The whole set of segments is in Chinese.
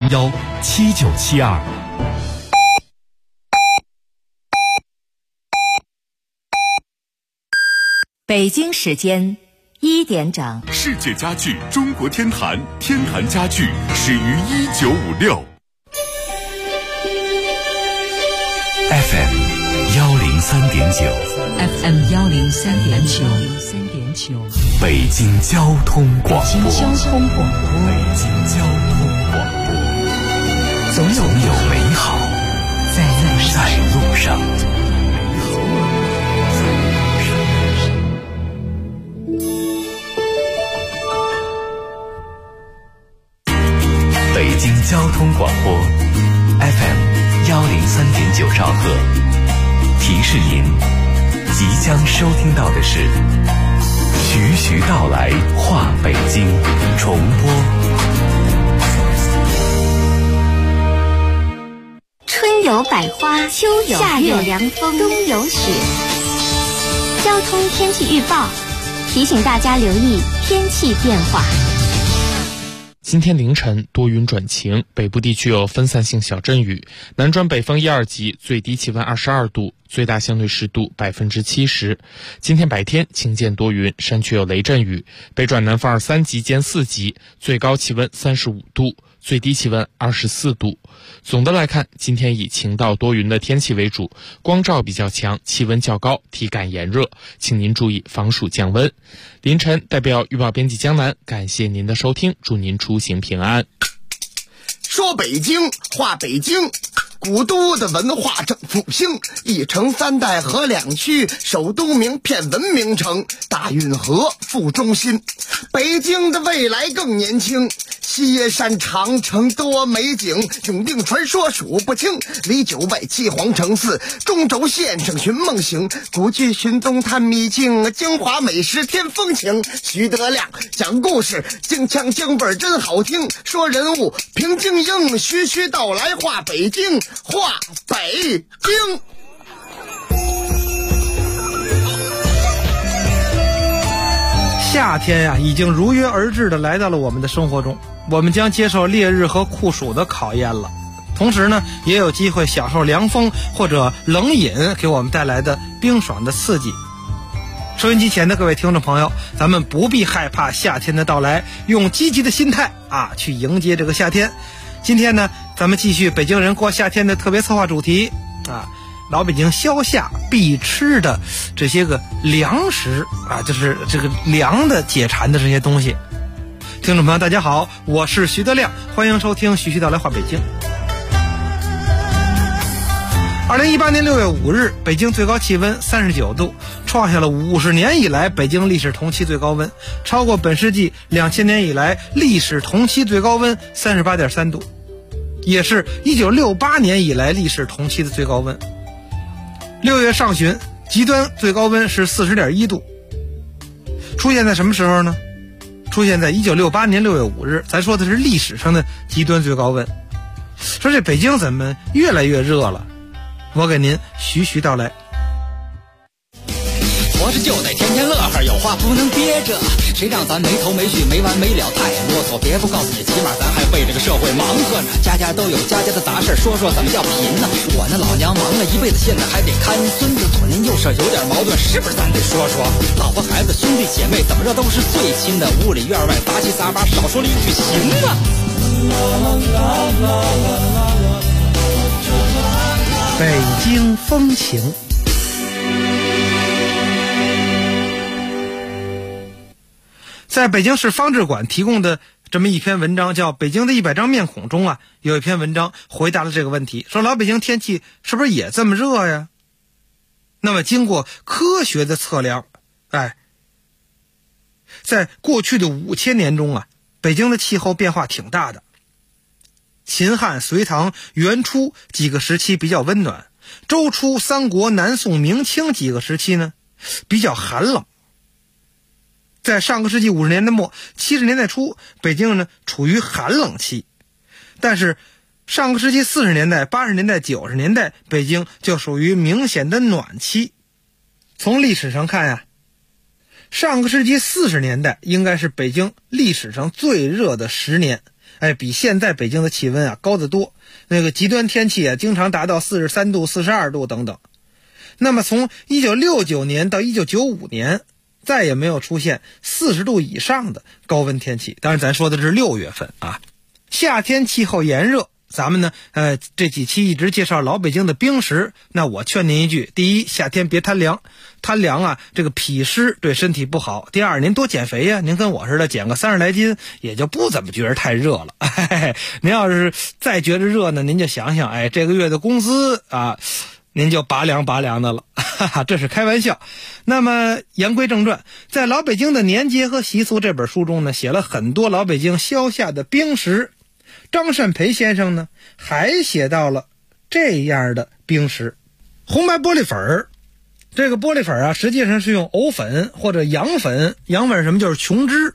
011-7972。 北京时间1点整。 世界家具中国天坛，天坛家具始于1956。 FM 103.9 FM 103.9， 北京交通广播。 北京交通广播， 总有美好在路上。北京交通广播 FM 103.9兆赫，提示您即将收听到的是徐徐道来话北京重播。 春有百花，秋有夏有凉风，冬有雪。交通天气预报提醒大家留意天气变化。 今天凌晨多云转晴，北部地区有分散性小阵雨，南转北风1、2级，最低气温22度，最大相对湿度70%。今天白天晴间多云，山区有雷阵雨，北转南风2、3级兼4级，最高气温35度，最低气温24度。总的来看，今天以晴到多云的天气为主，光照比较强，气温较高，体感炎热，请您注意防暑降温。凌晨代表预报编辑江南，感谢您的收听，祝您出行平安。 说北京话北京，古都的文化正复兴，一城3代和2区，首都名片文明城，大运河副中心。北京的未来更年轻，西山长城多美景，永定传说数不清，离9外7皇城4，中轴线上寻梦行，古剧寻踪探秘境，京华美食添风情。徐德亮讲故事，京腔京味真好听，说人物评京英，徐徐道来话北京，话北京。 夏天呀，已经如约而至的来到了我们的生活中，我们将接受烈日和酷暑的考验了，同时呢，也有机会享受凉风或者冷饮给我们带来的冰爽的刺激。收音机前的各位听众朋友，咱们不必害怕夏天的到来，用积极的心态去迎接这个夏天。今天呢，咱们继续北京人过夏天的特别策划主题老北京消夏必吃的这些个粮食就是这个凉的解馋的这些东西。听众朋友大家好，我是徐德亮，欢迎收听徐徐道来话北京。2018年6月5日，北京最高气温39度，创下了50年以来北京历史同期最高温，超过本世纪2000年以来历史同期最高温 38.3 度，也是1968年以来历史同期的最高温。6月上旬，极端最高温是 40.1 度，出现在什么时候呢？出现在1968年6月5日，咱说的是历史上的极端最高温。说这北京怎么越来越热了？我给您徐徐道来。 活着就得天天乐呵，有话不能憋着，谁让咱没头没绪没完没了太啰嗦，别不告诉你，起码咱还为这个社会忙活呢，家家都有家家的杂事，说说怎么叫贫呢？我那老娘忙了一辈子，现在还得看孙子，左邻右舍有点矛盾，是不是咱得说说？老婆孩子兄弟姐妹怎么着都是最亲的，屋里院外杂七杂八，少说了一句行吗？ 北京风情。在北京市方志馆提供的这么一篇文章叫《北京的100张面孔》中有一篇文章回答了这个问题，说老北京天气是不是也这么热呀？那么经过科学的测量，在过去的5000年中北京的气候变化挺大的。秦汉、隋唐、元初几个时期比较温暖，周初、三国、南宋、明清几个时期呢比较寒冷。在上个世纪50年代末、70年代初，北京呢处于寒冷期，但是上个世纪40年代、80年代、90年代，北京就属于明显的暖期。从历史上看上个世纪40年代应该是北京历史上最热的10年比现在北京的气温啊高得多，那个极端天气啊经常达到43度、42度等等。那么从1969年到1995年，再也没有出现40度以上的高温天气。当然咱说的是6月份啊。夏天气候炎热，咱们呢这几期一直介绍老北京的冰食，那我劝您一句，第一，夏天别贪凉，贪凉啊这个脾湿对身体不好。第二，您多减肥呀，您跟我似的减个30来斤也就不怎么觉得太热了。您要是再觉得热呢，您就想想这个月的工资啊您就拔凉的了，这是开玩笑。那么言归正传，在老北京的年节和习俗这本书中呢，写了很多老北京消夏的冰食。张善培先生呢还写到了这样的冰食，红白玻璃粉儿。这个玻璃粉啊实际上是用藕粉或者羊粉，羊粉什么就是琼脂，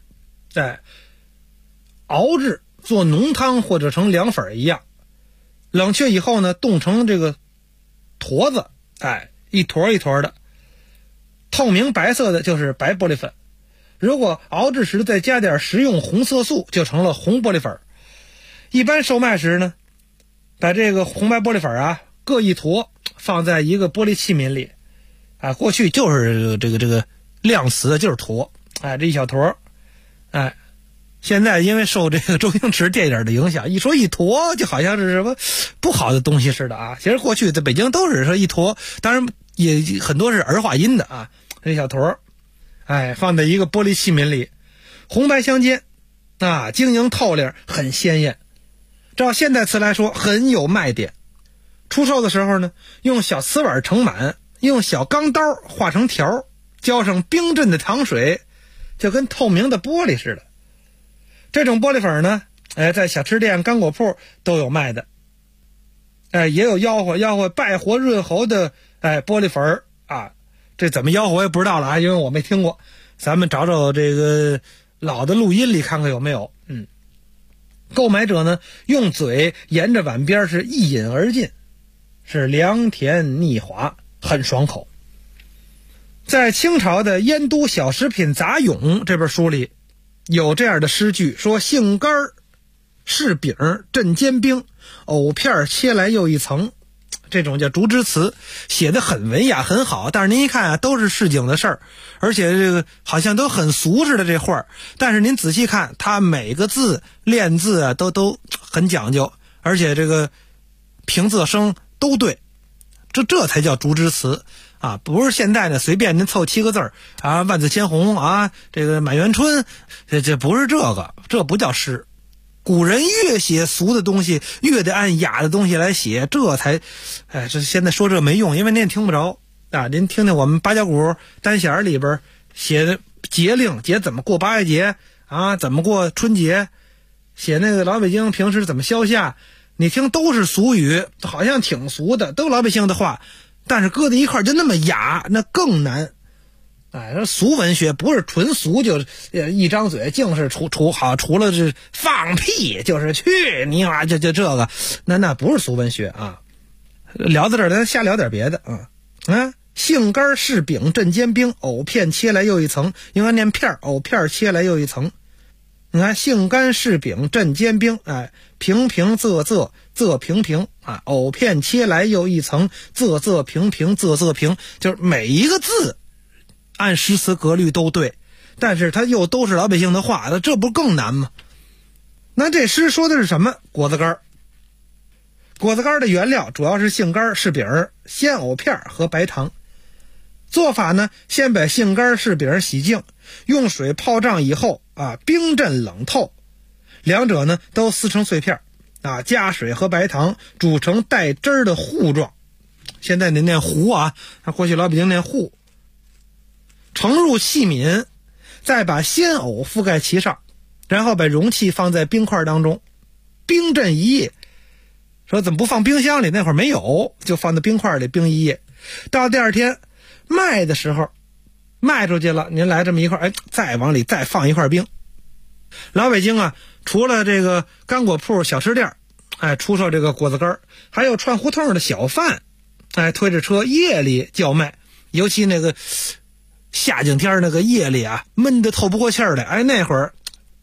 熬制做浓汤或者成凉粉一样，冷却以后呢冻成这个坨子，一坨一坨的，透明白色的就是白玻璃粉，如果熬制时再加点食用红色素就成了红玻璃粉。一般售卖时呢，把这个红白玻璃粉啊各一坨放在一个玻璃器皿里，过去就是这个量词就是坨，这一小坨，现在因为受这个周星驰电影的影响，一说一坨就好像是什么不好的东西似的啊。其实过去在北京都是说一坨，当然也很多是儿化音的啊。这小坨，放在一个玻璃器皿里，红白相间，晶莹透亮，很鲜艳。照现代词来说，很有卖点。出售的时候呢，用小瓷碗盛满，用小钢刀画成条，浇上冰镇的糖水，就跟透明的玻璃似的。这种玻璃粉呢，在小吃店、干果铺都有卖的。也有吆喝败活润喉的玻璃粉啊，这怎么吆喝我也不知道了啊，因为我没听过。咱们找找这个老的录音里看看有没有。购买者呢用嘴沿着碗边是一饮而尽，是凉甜腻滑，很爽口。在清朝的《燕都小食品杂咏》这本书里有这样的诗句，说杏干柿饼镇煎饼，藕片切来又一层。这种叫竹枝词，写得很文雅很好，但是您一看啊都是市井的事儿，而且这个好像都很俗似的这画，但是您仔细看它每个字练字啊都很讲究，而且这个平仄声都对，这才叫竹枝词啊，不是现在呢随便您凑7个字啊，万紫千红啊，这个满园春，这不是这不叫诗。古人越写俗的东西，越得按雅的东西来写，这才，这现在说这没用，因为您也听不着啊。您听听我们八角鼓单弦里边写的节令，节怎么过八月节啊，怎么过春节，写那个老北京平时怎么消夏，你听都是俗语，好像挺俗的，都老百姓的话，但是搁在一块就那么雅，那更难。说俗文学不是纯俗，就一张嘴净是除了这放屁就是去你妈，就这个，那不是俗文学啊。聊到这儿，咱瞎聊点别的啊。杏干柿饼镇煎饼，藕片切来又一层，应该念片，藕片切来又一层。你看杏干柿饼镇煎饼，平平仄仄仄平平啊，藕片切来又一层，仄仄平平仄仄平，就是每一个字按诗词格律都对，但是它又都是老百姓的话，那这不更难吗？那这诗说的是什么？果子干。果子干的原料主要是杏干、柿饼、鲜藕片和白糖。做法呢，先把杏干、柿饼洗净，用水泡胀以后冰镇冷透，两者呢都撕成碎片加水和白糖煮成带汁儿的糊状。现在您念糊啊，过去老北京念糊。盛入器皿，再把鲜藕覆盖其上，然后把容器放在冰块当中，冰镇一夜。说怎么不放冰箱里？那会儿没有，就放在冰块里冰一夜。到第二天卖的时候，卖出去了，您来这么一块，再往里再放一块冰。老北京除了这个干果铺、小吃店，出售这个果子干，还有串胡同的小贩，推着车夜里叫卖，尤其那个夏景天那个夜里闷得透不过气儿来，那会儿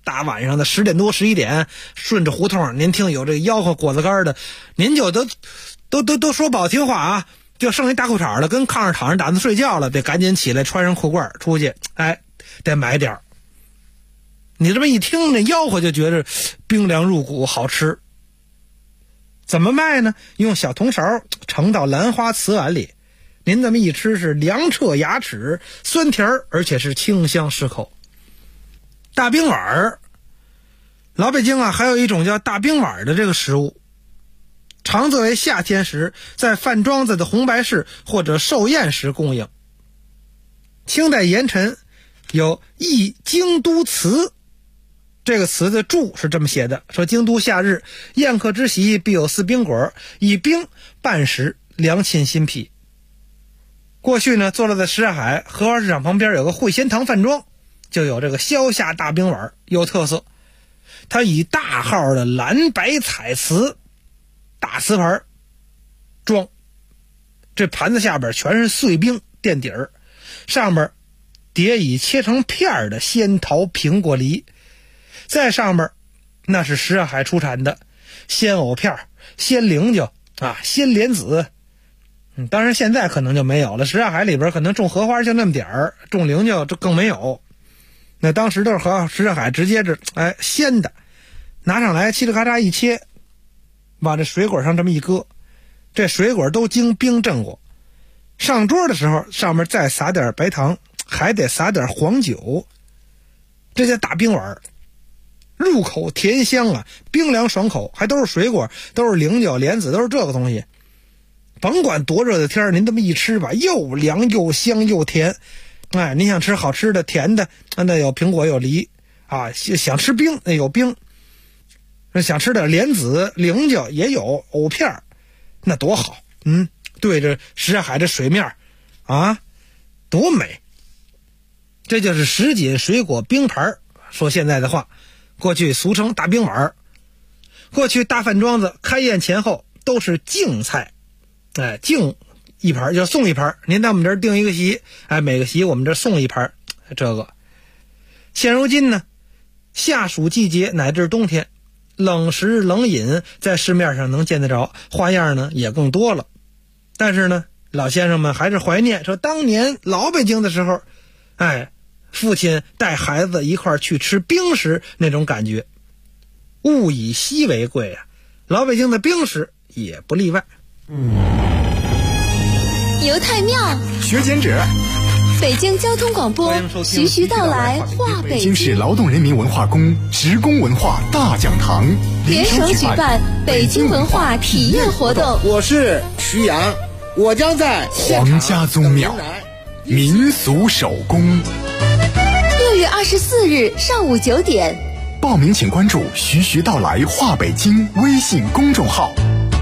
大晚上的10点多11点，顺着胡同您听有这吆喝果子干的，您就都说不好听话啊，就剩一大裤衩了，跟炕上躺着打算睡觉了，得赶紧起来穿上裤褂出去，得买点儿。你这么一听这吆喝就觉得冰凉入骨，好吃。怎么卖呢？用小铜勺盛到兰花瓷碗里，您这么一吃是凉彻牙齿，酸甜而且是清香适口。大冰碗儿，老北京还有一种叫大冰碗的这个食物，常作为夏天时在饭庄子的红白事或者寿宴时供应。清代严晨有忆京都词，这个词的注是这么写的，说京都夏日宴客之席必有4冰果，以冰拌食，凉沁心脾。过去呢，坐落在什刹海荷花市场旁边有个汇贤堂饭庄，就有这个萧夏大冰碗，有特色。它以大号的蓝白彩瓷大瓷盘装，这盘子下边全是碎冰垫底儿，上边叠以切成片的仙桃苹果梨，在上面那是什刹海出产的鲜藕片、鲜菱角鲜莲子。当然现在可能就没有了，什刹海里边可能种荷花就那么点儿，种菱角这更没有。那当时都是和什刹海直接是鲜的，拿上来嘁哩咔嚓一切，往这水果上这么一搁，这水果都经冰镇过，上桌的时候上面再撒点白糖，还得撒点黄酒，这叫大冰碗，入口甜香冰凉爽口，还都是水果，都是菱角莲子，都是这个东西。甭管多热的天，您这么一吃吧，又凉又香又甜。您想吃好吃的甜的，那有苹果有梨想吃冰那有冰，想吃点莲子菱角也有藕片，那多好。对着什刹海的水面多美。这就是什锦水果冰盘，说现在的话，过去俗称大冰碗。过去大饭庄子开宴前后都是敬菜，敬一盘就送一盘，您在我们这儿订一个席，每个席我们这儿送一盘。这个现如今呢，夏暑季节乃至冬天，冷食冷饮在市面上能见得着，花样呢也更多了。但是呢，老先生们还是怀念说当年老北京的时候，父亲带孩子一块去吃冰食那种感觉。物以稀为贵老北京的冰食也不例外。 游太庙， 学简者， 北京交通广播，徐徐到来话北京。 北京市劳动人民文化宫职工文化大讲堂联手举办北京文化体验活动。 我是徐阳，我将在皇家宗庙民俗手工。 6月24日上午9点， 报名请关注徐徐到来话北京微信公众号。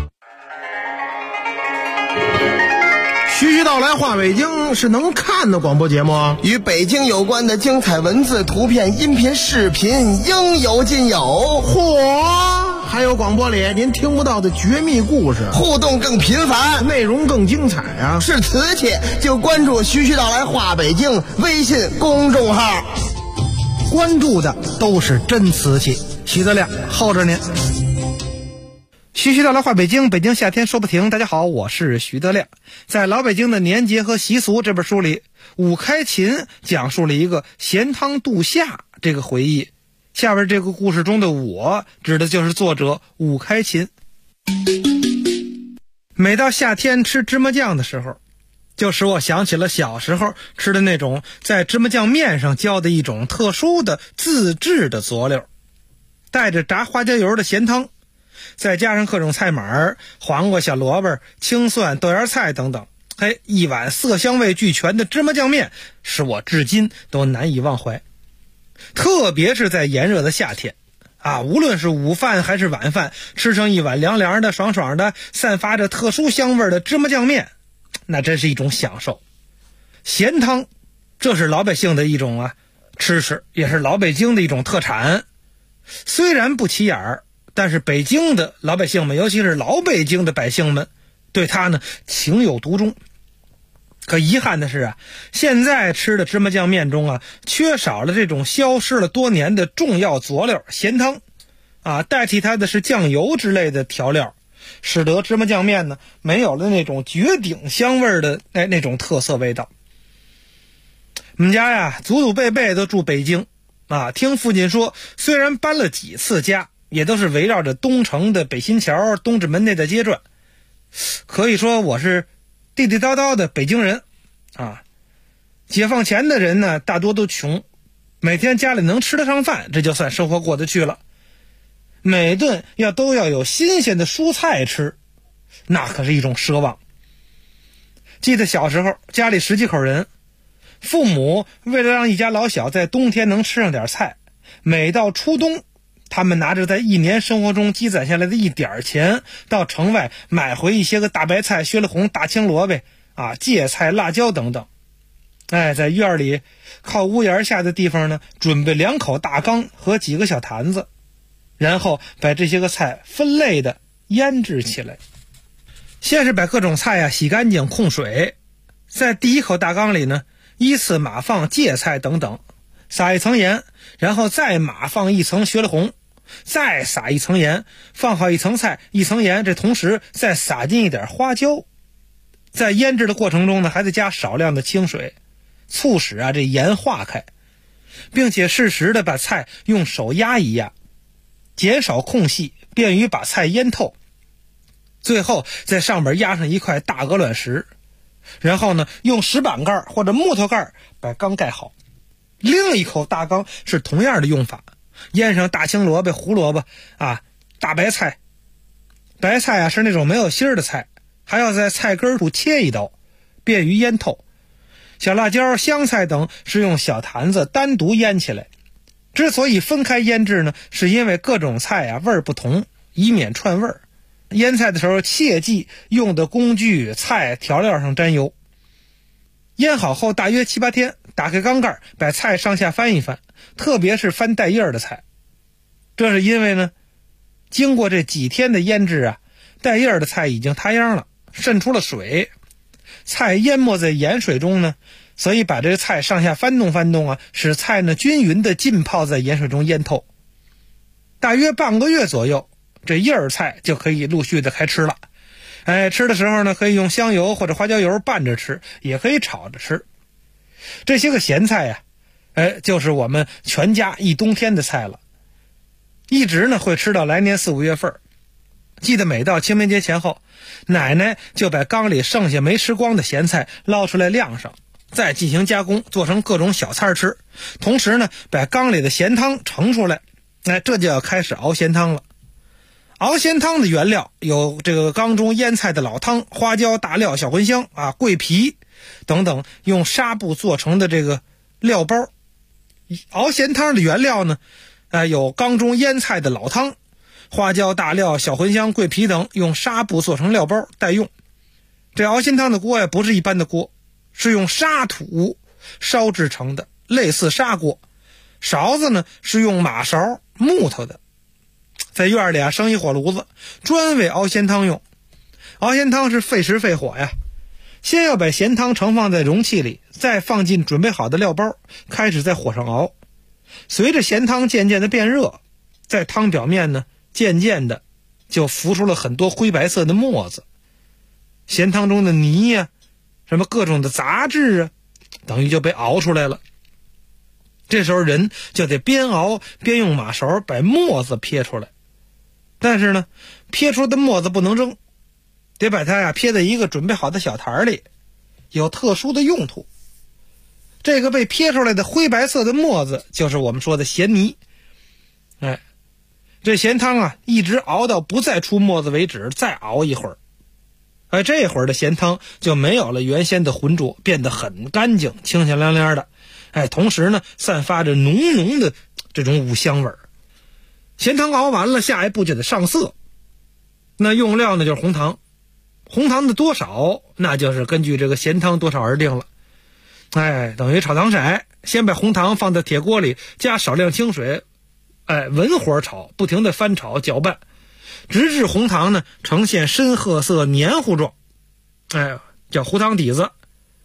徐徐到来话北京是能看的广播节目， 与北京有关的精彩文字、图片、音频、视频应有尽有。 嚯，还有广播里您听不到的绝密故事， 互动更频繁， 内容更精彩是瓷器就关注徐徐到来话北京微信公众号， 关注的都是真瓷器。徐德亮候着您。徐徐到来话北京，北京夏天说不停。大家好，我是徐德亮。在老北京的年节和习俗这本书里，武开琴讲述了一个咸汤度夏这个回忆。下边这个故事中的我指的就是作者武开琴。每到夏天吃芝麻酱的时候，就使我想起了小时候吃的那种在芝麻酱面上浇的一种特殊的自制的佐料，带着炸花椒油的咸汤，再加上各种菜码，黄瓜、小萝卜、青蒜、豆芽菜等等，一碗色香味俱全的芝麻酱面使我至今都难以忘怀。特别是在炎热的夏天无论是午饭还是晚饭，吃上一碗凉凉的爽爽的散发着特殊香味的芝麻酱面，那真是一种享受。咸汤这是老百姓的一种吃食，也是老北京的一种特产。虽然不起眼，但是北京的老百姓们，尤其是老北京的百姓们，对它呢情有独钟。 可遗憾的是啊，现在吃的芝麻酱面中啊，缺少了这种消失了多年的重要佐料咸汤啊，代替它的是酱油之类的调料，使得芝麻酱面呢没有了那种绝顶香味的那种特色味道。我们家呀，祖祖辈辈都住北京啊，听父亲说，虽然搬了几次家，也都是围绕着东城的北新桥、东直门那带街转，可以说我是地地道道的北京人啊。解放前的人呢，大多都穷，每天家里能吃得上饭，这就算生活过得去了。每顿都要有新鲜的蔬菜吃，那可是一种奢望。记得小时候家里10几口人，父母为了让一家老小在冬天能吃上点菜，每到初冬，他们拿着在一年生活中积攒下来的一点钱，到城外买回一些个大白菜、雪里红、大青萝卜啊、芥菜、辣椒等等。在院里靠屋檐下的地方呢，准备2口大缸和几个小坛子，然后把这些个菜分类的腌制起来。先是把各种菜洗干净控水，在第1口大缸里呢，依次码放芥菜等等，撒一层盐，然后再码放一层雪里红，再撒一层盐，放好一层菜一层盐，这同时再撒进一点花椒。在腌制的过程中呢，还得加少量的清水，促使这盐化开，并且适时的把菜用手压一压，减少空隙，便于把菜腌透。最后在上边压上一块大鹅卵石，然后呢用石板盖或者木头盖把缸盖好。另一口大缸是同样的用法，腌上大青萝卜、胡萝卜啊、大白菜。白菜是那种没有芯儿的菜，还要在菜根处切一刀，便于腌透。小辣椒、香菜等是用小坛子单独腌起来。之所以分开腌制呢，是因为各种菜味儿不同，以免串味儿。腌菜的时候切记用的工具、菜、调料上沾油。腌好后大约7、8天，打开缸盖，把菜上下翻一翻，特别是翻带叶儿的菜。这是因为呢，经过这几天的腌制带叶儿的菜已经塌秧了，渗出了水，菜淹没在盐水中呢，所以把这个菜上下翻动翻动使菜呢均匀的浸泡在盐水中腌透。大约半个月左右，这叶儿菜就可以陆续的开吃了。吃的时候呢，可以用香油或者花椒油拌着吃，也可以炒着吃。这些个咸菜就是我们全家一冬天的菜了，一直呢会吃到来年4、5月份。记得每到清明节前后，奶奶就把缸里剩下没吃光的咸菜捞出来晾上，再进行加工，做成各种小菜吃。同时呢，把缸里的咸汤盛出来，这就要开始熬咸汤了。熬咸汤的原料有这个缸中腌菜的老汤、花椒、大料、小茴香桂皮等等，用纱布做成的这个料包。熬咸汤的原料呢，有缸中腌菜的老汤、花椒、大料、小茴香、桂皮等，用纱布做成料包待用。这熬咸汤的锅不是一般的锅，是用沙土烧制成的，类似砂锅。勺子呢是用马勺木头的。在院里生一火炉子，专为熬咸汤用。熬咸汤是费时费火呀，先要把咸汤盛放在容器里，再放进准备好的料包，开始在火上熬。随着咸汤渐渐的变热，在汤表面呢渐渐的就浮出了很多灰白色的沫子。咸汤中的泥什么各种的杂质等于就被熬出来了。这时候人就得边熬边用马勺把沫子撇出来。但是呢，撇出的沫子不能扔，得把它撇在一个准备好的小坛里，有特殊的用途。这个被撇出来的灰白色的沫子就是我们说的咸泥。这咸汤一直熬到不再出沫子为止，再熬一会儿。这会儿的咸汤就没有了原先的浑浊，变得很干净，清清亮亮的。同时呢，散发着浓浓的这种五香味儿。咸汤熬完了，下一步就得上色。那用料呢就是红糖，红糖的多少那就是根据这个咸汤多少而定了。等于炒糖色，先把红糖放在铁锅里，加少量清水，文火炒，不停的翻炒搅拌，直至红糖呢呈现深褐色黏糊状，叫糊糖底子。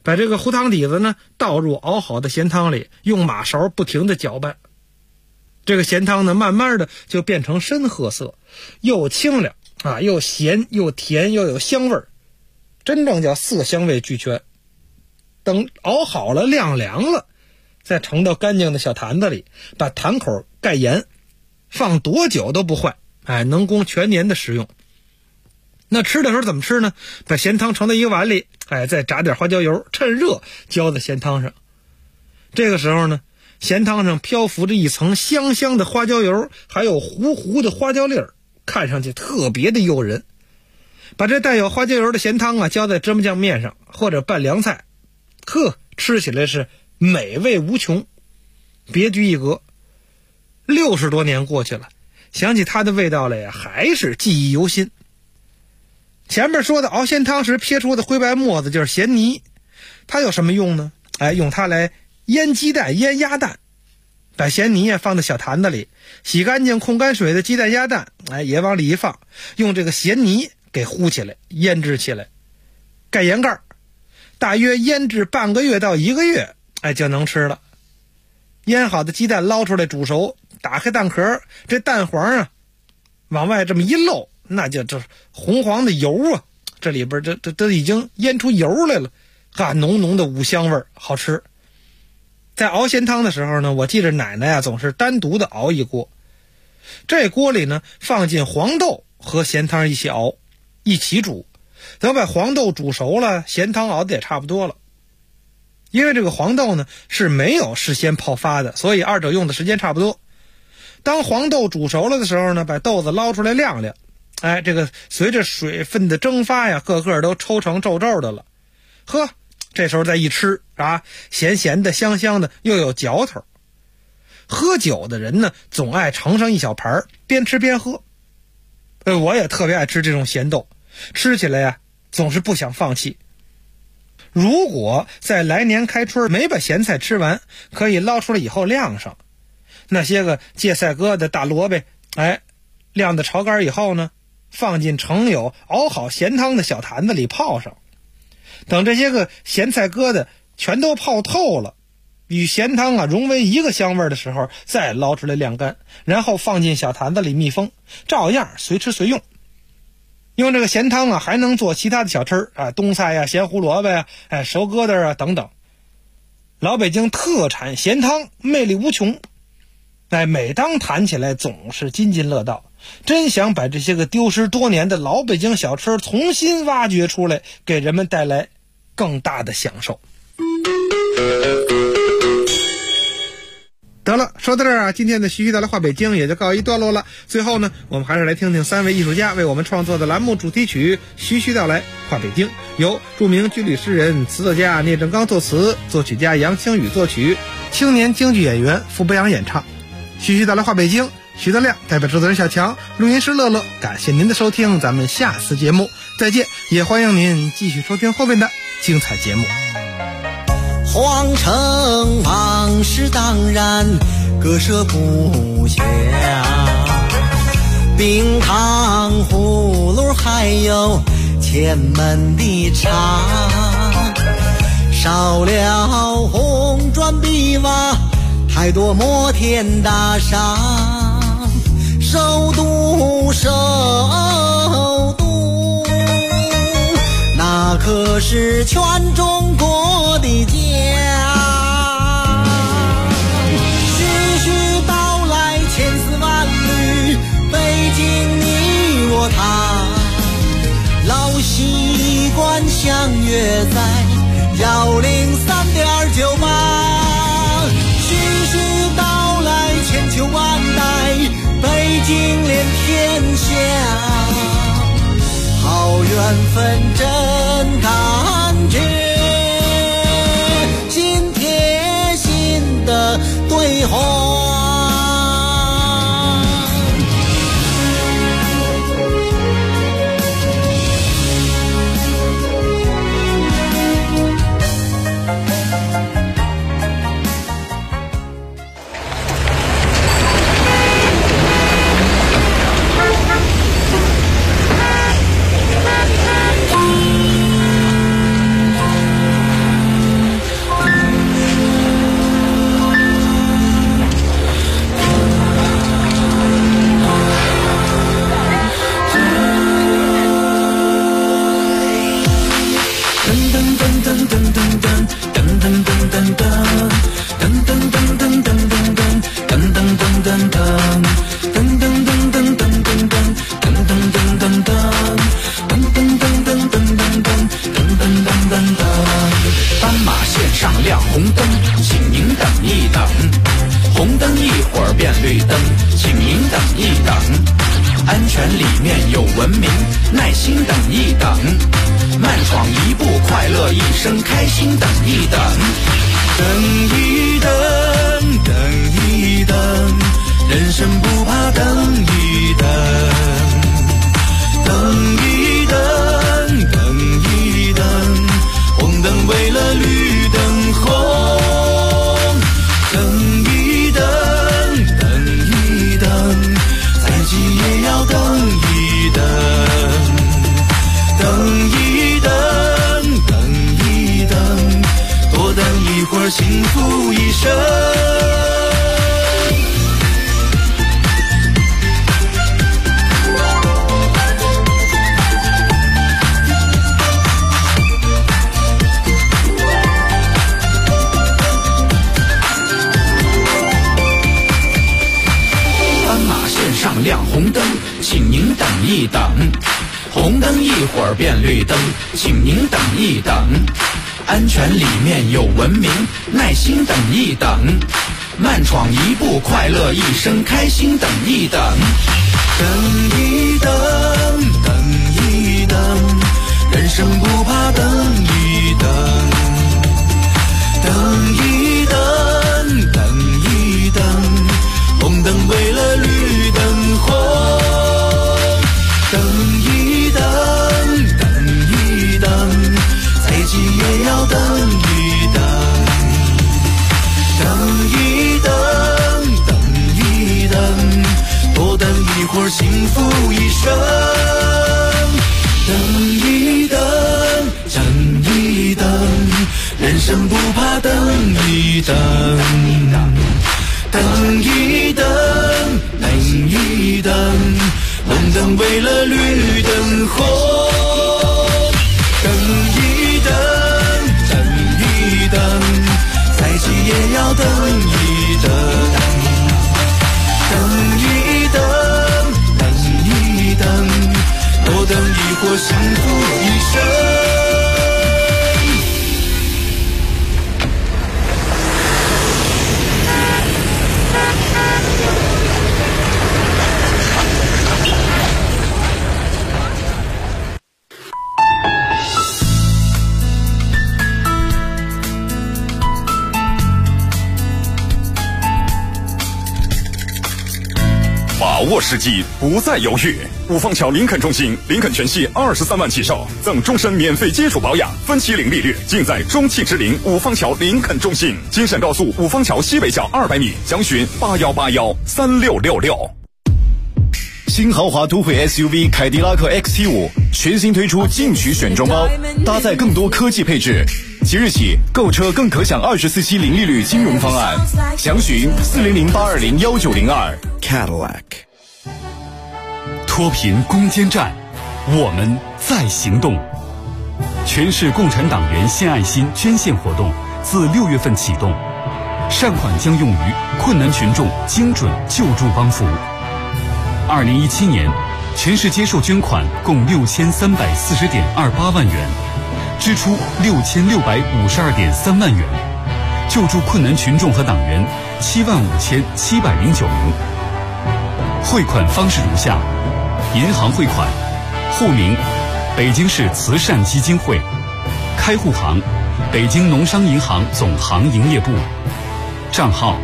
把这个糊汤底子呢倒入熬好的咸汤里，用马勺不停地搅拌。这个咸汤呢慢慢的就变成深褐色，又清凉啊，又咸又甜又有香味儿，真正叫色香味俱全。等熬好了晾凉了，再盛到干净的小坛子里，把坛口盖严，放多久都不坏，能供全年的食用。那吃的时候怎么吃呢？把咸汤盛到一个碗里，再炸点花椒油，趁热浇在咸汤上。这个时候呢，咸汤上漂浮着一层香香的花椒油，还有糊糊的花椒粒儿，看上去特别的诱人。把这带有花椒油的咸汤浇在芝麻酱面上，或者拌凉菜，吃起来是美味无穷，别具一格。60多年过去了，想起它的味道来呀，还是记忆犹新。前面说的熬咸汤时撇出的灰白沫子就是咸泥，它有什么用呢？用它来腌鸡蛋、腌鸭蛋。把咸泥放在小坛子里，洗干净控干水的鸡蛋、鸭蛋，也往里一放，用这个咸泥给糊起来，腌制起来，盖盐盖，大约腌制半个月到1个月，就能吃了。腌好的鸡蛋捞出来煮熟，打开蛋壳，这蛋黄往外这么一漏，那就这红黄的油这里边这已经腌出油来了，浓浓的五香味，好吃。在熬咸汤的时候呢，我记着奶奶总是单独的熬一锅，这锅里呢放进黄豆和咸汤一起熬，一起煮。等把黄豆煮熟了，咸汤熬的也差不多了。因为这个黄豆呢是没有事先泡发的，所以二者用的时间差不多。当黄豆煮熟了的时候呢，把豆子捞出来晾晾，这个随着水分的蒸发个个都抽成皱皱的了。这时候再一吃咸咸的香香的，又有嚼头。喝酒的人呢总爱盛上一小盘，边吃边喝。我也特别爱吃这种咸豆，吃起来总是不想放弃。如果在来年开春没把咸菜吃完，可以捞出来以后晾上。那些个芥菜疙瘩、大萝卜，晾的炒干以后呢，放进盛有熬好咸汤的小坛子里泡上。等这些个咸菜疙瘩全都泡透了，与咸汤融为一个香味的时候，再捞出来晾干，然后放进小坛子里密封，照样随吃随用。用这个咸汤还能做其他的小吃冬菜咸胡萝卜熟疙瘩等等。老北京特产咸汤魅力无穷，每当谈起来总是津津乐道。真想把这些个丢失多年的老北京小吃重新挖掘出来，给人们带来更大的享受。得了，说到这儿今天的徐徐带来话北京也就告一段落了。最后呢，我们还是来听听3位艺术家为我们创作的栏目主题曲《徐徐道来话北京》，由著名军旅诗人、词作家聂正刚作词，作曲家杨清宇作曲，青年京剧演员傅博阳演唱。徐徐道来话北京，徐德亮代表制作人小强，录音师乐乐，感谢您的收听，咱们下次节目再见，也欢迎您继续收听后面的精彩节目。 皇城往事当然割舍不下，冰糖葫芦还有前门的茶，少了红砖碧瓦，太多摩天大厦，首都那可是全中国的家。徐徐道来千丝万缕，北京你我他，老习惯相约在103.98。徐徐道来千秋万代，北京连天下，好缘分真感觉，心贴心的对话。 红灯，请您等一等。红灯一会儿变绿灯，请您等一等。安全里面有文明，耐心等一等。慢闯一步，快乐一生，开心等一等。等一等，等一等，人生不怕等一等。等一等，等一等，红灯为了绿灯红。等一等，等一等，再急也要等一等。等一等，等一等，多等一会儿，幸福一生。上亮红灯，请您等一等。红灯一会儿变绿灯，请您等一等。安全里面有文明，耐心等一等。慢闯一步，快乐一生，开心等一等。等一等，等一等，人生不怕等一等。等一等，等一等，红灯为了绿灯红。等一等，等一等，再急也要等一等。等一等，等一等，多等一会儿，幸福一生。等一等，等一等，人生不怕等一等。等一等，等一等，红灯为了绿灯红。等一等，等一等，再急也要等一等。等一等，等一等，多等一会儿，幸福一生。 把握时机，不再犹豫。五方桥林肯中心，林肯全系23万起售，赠终身免费基础保养，分期零利率，尽在中汽之林五方桥林肯中心。京沈高速五方桥西北角200米，详询81813666。 新豪华都会 SUV 凯迪拉克 XT5 全新推出进取选装包，搭载更多科技配置。即日起购车更可享24期零利率金融方案，详询40082019002。 Cadillac。 脱贫攻坚战，我们在行动。全市共产党员献爱心捐献活动自6月份启动，善款将用于困难群众精准救助帮扶。2017年，全市接受捐款共6340.28万元，支出6652.3万元，救助困难群众和党员75709名。汇款方式如下：银行汇款，户名北京市慈善基金会，开户行北京农商银行总行营业部，账号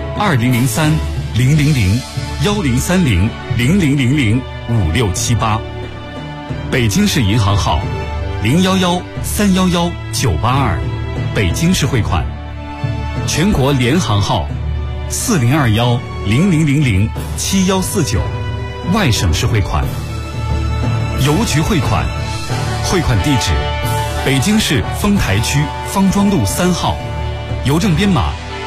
2003-000-1030-0000-5678，北京市银行号011-311-982，北京市汇款，全国联行号4021-0000-7149，外省市汇款。邮局汇款，汇款地址北京市丰台区方庄路3号，邮政编码